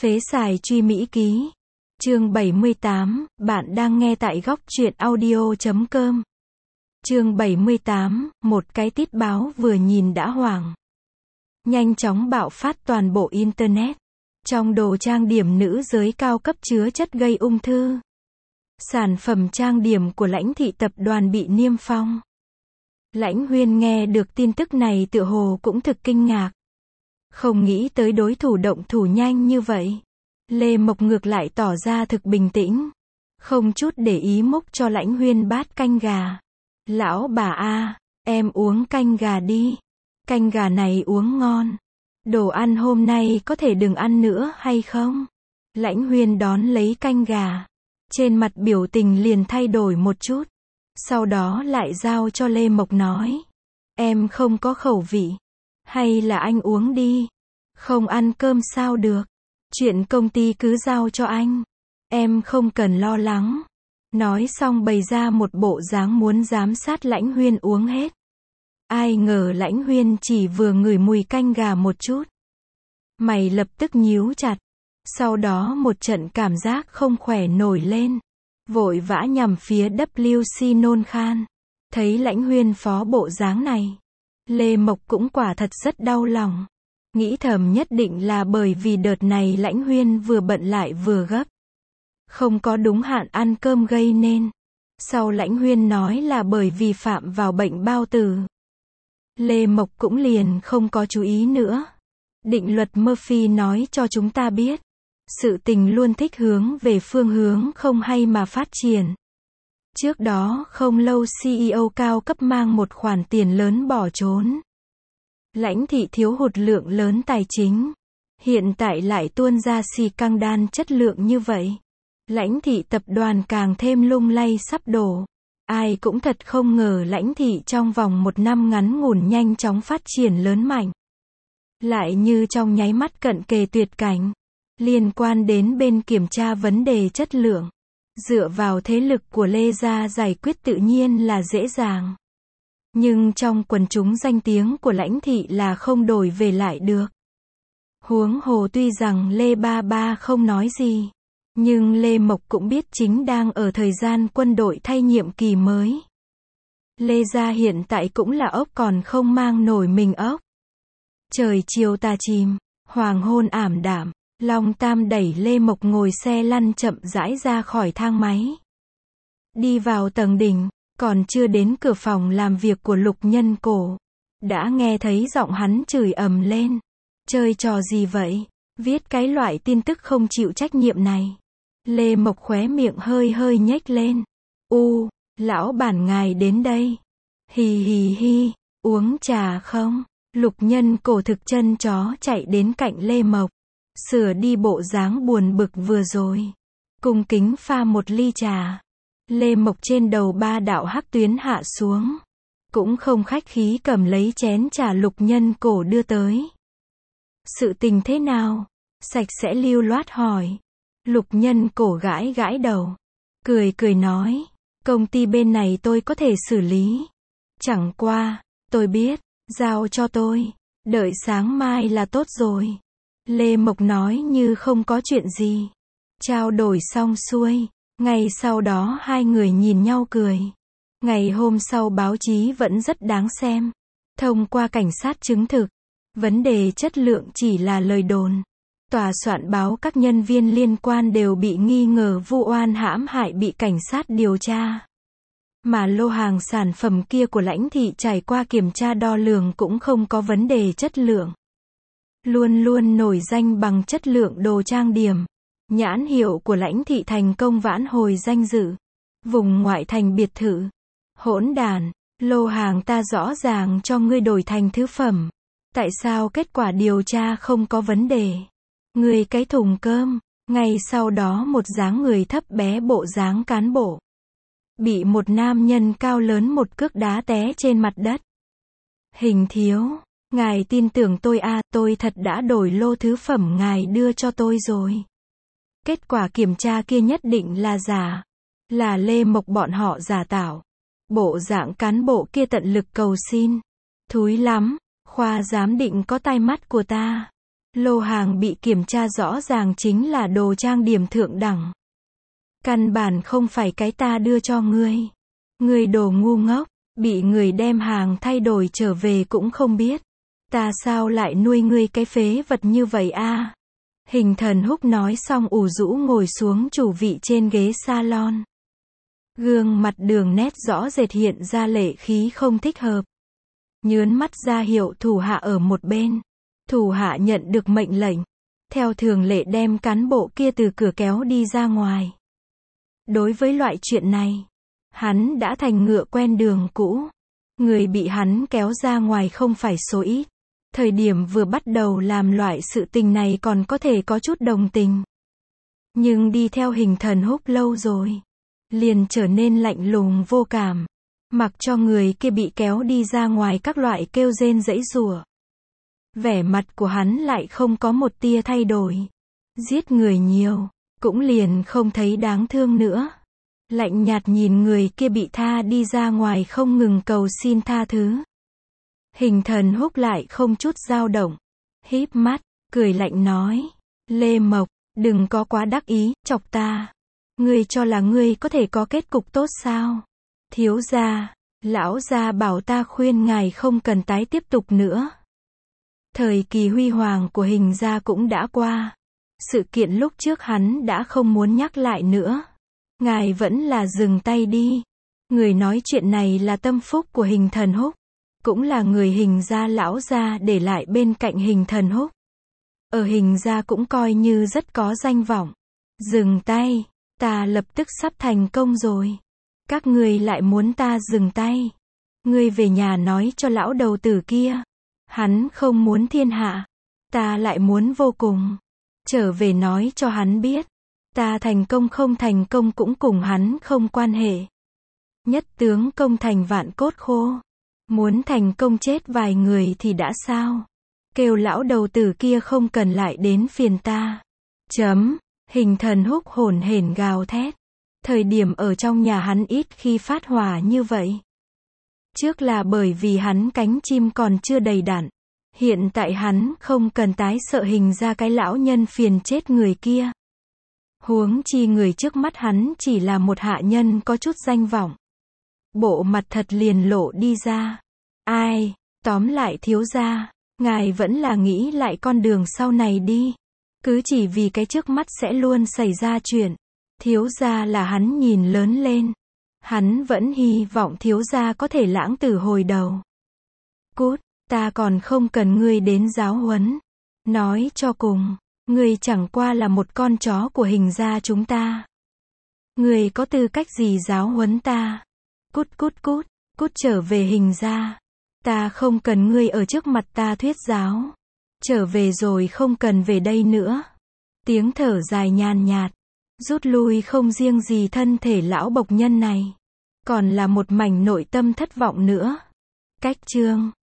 Phế xài truy Mỹ ký. Chương 78, bạn đang nghe tại góc truyện audio.com. Chương 78, một cái tít báo vừa nhìn đã hoảng. Nhanh chóng bạo phát toàn bộ Internet. Trong đồ trang điểm nữ giới cao cấp chứa chất gây ung thư. Sản phẩm trang điểm của Lãnh Thị tập đoàn bị niêm phong. Lãnh Huyên nghe được tin tức này tựa hồ cũng thực kinh ngạc. Không nghĩ tới đối thủ động thủ nhanh như vậy. Lê Mộc ngược lại tỏ ra thực bình tĩnh. Không chút để ý múc cho Lãnh Huyên bát canh gà. Lão bà a, em uống canh gà đi. Canh gà này uống ngon. Đồ ăn hôm nay có thể đừng ăn nữa hay không? Lãnh Huyên đón lấy canh gà. Trên mặt biểu tình liền thay đổi một chút. Sau đó lại giao cho Lê Mộc nói. Em không có khẩu vị. Hay là anh uống đi. Không ăn cơm sao được. Chuyện công ty cứ giao cho anh. Em không cần lo lắng. Nói xong bày ra một bộ dáng muốn giám sát Lãnh Huyên uống hết. Ai ngờ Lãnh Huyên chỉ vừa ngửi mùi canh gà một chút. Mày lập tức nhíu chặt. Sau đó một trận cảm giác không khỏe nổi lên. Vội vã nhằm phía WC nôn khan. Thấy Lãnh Huyên phó bộ dáng này. Lê Mộc cũng quả thật rất đau lòng. Nghĩ thầm nhất định là bởi vì đợt này Lãnh Huyên vừa bận lại vừa gấp. Không có đúng hạn ăn cơm gây nên. Sau Lãnh Huyên nói là bởi vì phạm vào bệnh bao tử. Lê Mộc cũng liền không có chú ý nữa. Định luật Murphy nói cho chúng ta biết. Sự tình luôn thích hướng về phương hướng không hay mà phát triển. Trước đó không lâu CEO cao cấp mang một khoản tiền lớn bỏ trốn. Lãnh Thị thiếu hụt lượng lớn tài chính. Hiện tại lại tuôn ra xì căng đan chất lượng như vậy. Lãnh Thị tập đoàn càng thêm lung lay sắp đổ. Ai cũng thật không ngờ Lãnh Thị trong vòng một năm ngắn ngủn nhanh chóng phát triển lớn mạnh. Lại như trong nháy mắt cận kề tuyệt cảnh. Liên quan đến bên kiểm tra vấn đề chất lượng. Dựa vào thế lực của Lê gia giải quyết tự nhiên là dễ dàng. Nhưng trong quần chúng danh tiếng của Lãnh Thị là không đổi về lại được. Huống hồ tuy rằng Lê Ba Ba không nói gì. Nhưng Lê Mộc cũng biết chính đang ở thời gian quân đội thay nhiệm kỳ mới. Lê gia hiện tại cũng là ốc còn không mang nổi mình ốc. Trời chiều tà chìm, hoàng hôn ảm đạm. Long Tam đẩy Lê Mộc ngồi xe lăn chậm rãi ra khỏi thang máy. Đi vào tầng đỉnh, còn chưa đến cửa phòng làm việc của Lục Nhân Cổ. Đã nghe thấy giọng hắn chửi ầm lên. Chơi trò gì vậy? Viết cái loại tin tức không chịu trách nhiệm này. Lê Mộc khóe miệng hơi hơi nhếch lên. Lão bản ngài đến đây. Hì hì hi, uống trà không? Lục Nhân Cổ thực chân chó chạy đến cạnh Lê Mộc. Sửa đi bộ dáng buồn bực vừa rồi. Cung kính pha một ly trà. Lê Mộc trên đầu ba đạo hắc tuyến hạ xuống. Cũng không khách khí cầm lấy chén trà Lục Nhân Cổ đưa tới. Sự tình thế nào? Sạch sẽ lưu loát hỏi. Lục Nhân Cổ gãi gãi đầu. Cười cười nói. Công ty bên này tôi có thể xử lý. Chẳng qua, tôi biết. Giao cho tôi. Đợi sáng mai là tốt rồi. Lê Mộc nói như không có chuyện gì. Trao đổi xong xuôi. Ngày sau đó hai người nhìn nhau cười. Ngày hôm sau báo chí vẫn rất đáng xem. Thông qua cảnh sát chứng thực. Vấn đề chất lượng chỉ là lời đồn. Tòa soạn báo các nhân viên liên quan đều bị nghi ngờ vu oan hãm hại bị cảnh sát điều tra. Mà lô hàng sản phẩm kia của Lãnh Thị trải qua kiểm tra đo lường cũng không có vấn đề chất lượng. Luôn luôn nổi danh bằng chất lượng đồ trang điểm. Nhãn hiệu của Lãnh Thị thành công vãn hồi danh dự. Vùng ngoại thành biệt thự. Hỗn đản, lô hàng ta rõ ràng cho ngươi đổi thành thứ phẩm. Tại sao kết quả điều tra không có vấn đề? Ngươi cái thùng cơm. Ngay sau đó một dáng người thấp bé bộ dáng cán bộ. Bị một nam nhân cao lớn một cước đá té trên mặt đất. Hình thiếu. Ngài tin tưởng tôi à, tôi thật đã đổi lô thứ phẩm ngài đưa cho tôi rồi. Kết quả kiểm tra kia nhất định là giả. Là Lê Mộc bọn họ giả tạo. Bộ dạng cán bộ kia tận lực cầu xin. Thúi lắm, khoa giám định có tai mắt của ta. Lô hàng bị kiểm tra rõ ràng chính là đồ trang điểm thượng đẳng. Căn bản không phải cái ta đưa cho ngươi. Ngươi đồ ngu ngốc, bị người đem hàng thay đổi trở về cũng không biết. Ta sao lại nuôi ngươi cái phế vật như vậy a? Hình Thần Húc nói xong ủ rũ ngồi xuống chủ vị trên ghế salon. Gương mặt đường nét rõ rệt hiện ra lệ khí không thích hợp. Nhớn mắt ra hiệu thủ hạ ở một bên. Thủ hạ nhận được mệnh lệnh. Theo thường lệ đem cán bộ kia từ cửa kéo đi ra ngoài. Đối với loại chuyện này, hắn đã thành ngựa quen đường cũ. Người bị hắn kéo ra ngoài không phải số ít. Thời điểm vừa bắt đầu làm loại sự tình này còn có thể có chút đồng tình. Nhưng đi theo Hình Thần Húc lâu rồi, liền trở nên lạnh lùng vô cảm. Mặc cho người kia bị kéo đi ra ngoài các loại kêu rên giãy giụa. Vẻ mặt của hắn lại không có một tia thay đổi. Giết người nhiều, cũng liền không thấy đáng thương nữa. Lạnh nhạt nhìn người kia bị tha đi ra ngoài không ngừng cầu xin tha thứ. Hình Thần Húc lại không chút dao động. Híp mắt, cười lạnh nói. Lê Mộc, đừng có quá đắc ý, chọc ta. Ngươi cho là ngươi có thể có kết cục tốt sao? Thiếu gia, lão gia bảo ta khuyên ngài không cần tái tiếp tục nữa. Thời kỳ huy hoàng của Hình gia cũng đã qua. Sự kiện lúc trước hắn đã không muốn nhắc lại nữa. Ngài vẫn là dừng tay đi. Người nói chuyện này là tâm phúc của Hình Thần Húc. Cũng là người Hình gia lão gia để lại bên cạnh Hình Thần Húc. Ở Hình gia cũng coi như rất có danh vọng. Dừng tay, ta lập tức sắp thành công rồi. Các ngươi lại muốn ta dừng tay. Ngươi về nhà nói cho lão đầu tử kia. Hắn không muốn thiên hạ. Ta lại muốn vô cùng. Trở về nói cho hắn biết. Ta thành công không thành công cũng cùng hắn không quan hệ. Nhất tướng công thành vạn cốt khô. Muốn thành công chết vài người thì đã sao? Kêu lão đầu tử kia không cần lại đến phiền ta. Hình Thần Húc hổn hển gào thét. Thời điểm ở trong nhà hắn ít khi phát hỏa như vậy. Trước là bởi vì hắn cánh chim còn chưa đầy đặn. Hiện tại hắn không cần tái sợ Hình ra cái lão nhân phiền chết người kia. Huống chi người trước mắt hắn chỉ là một hạ nhân có chút danh vọng. Bộ mặt thật liền lộ đi ra. Ai, tóm lại thiếu gia, ngài vẫn là nghĩ lại con đường sau này đi. Cứ chỉ vì cái trước mắt sẽ luôn xảy ra chuyện. Thiếu gia là hắn nhìn lớn lên. Hắn vẫn hy vọng thiếu gia có thể lãng tử hồi đầu. Cút, ta còn không cần ngươi đến giáo huấn. Nói cho cùng, ngươi chẳng qua là một con chó của Hình gia chúng ta. Ngươi có tư cách gì giáo huấn ta? Cút cút cút, cút trở về Hình gia. Ta không cần ngươi ở trước mặt ta thuyết giáo. Trở về rồi không cần về đây nữa. Tiếng thở dài nhàn nhạt. Rút lui không riêng gì thân thể lão bộc nhân này. Còn là một mảnh nội tâm thất vọng nữa. Cách chương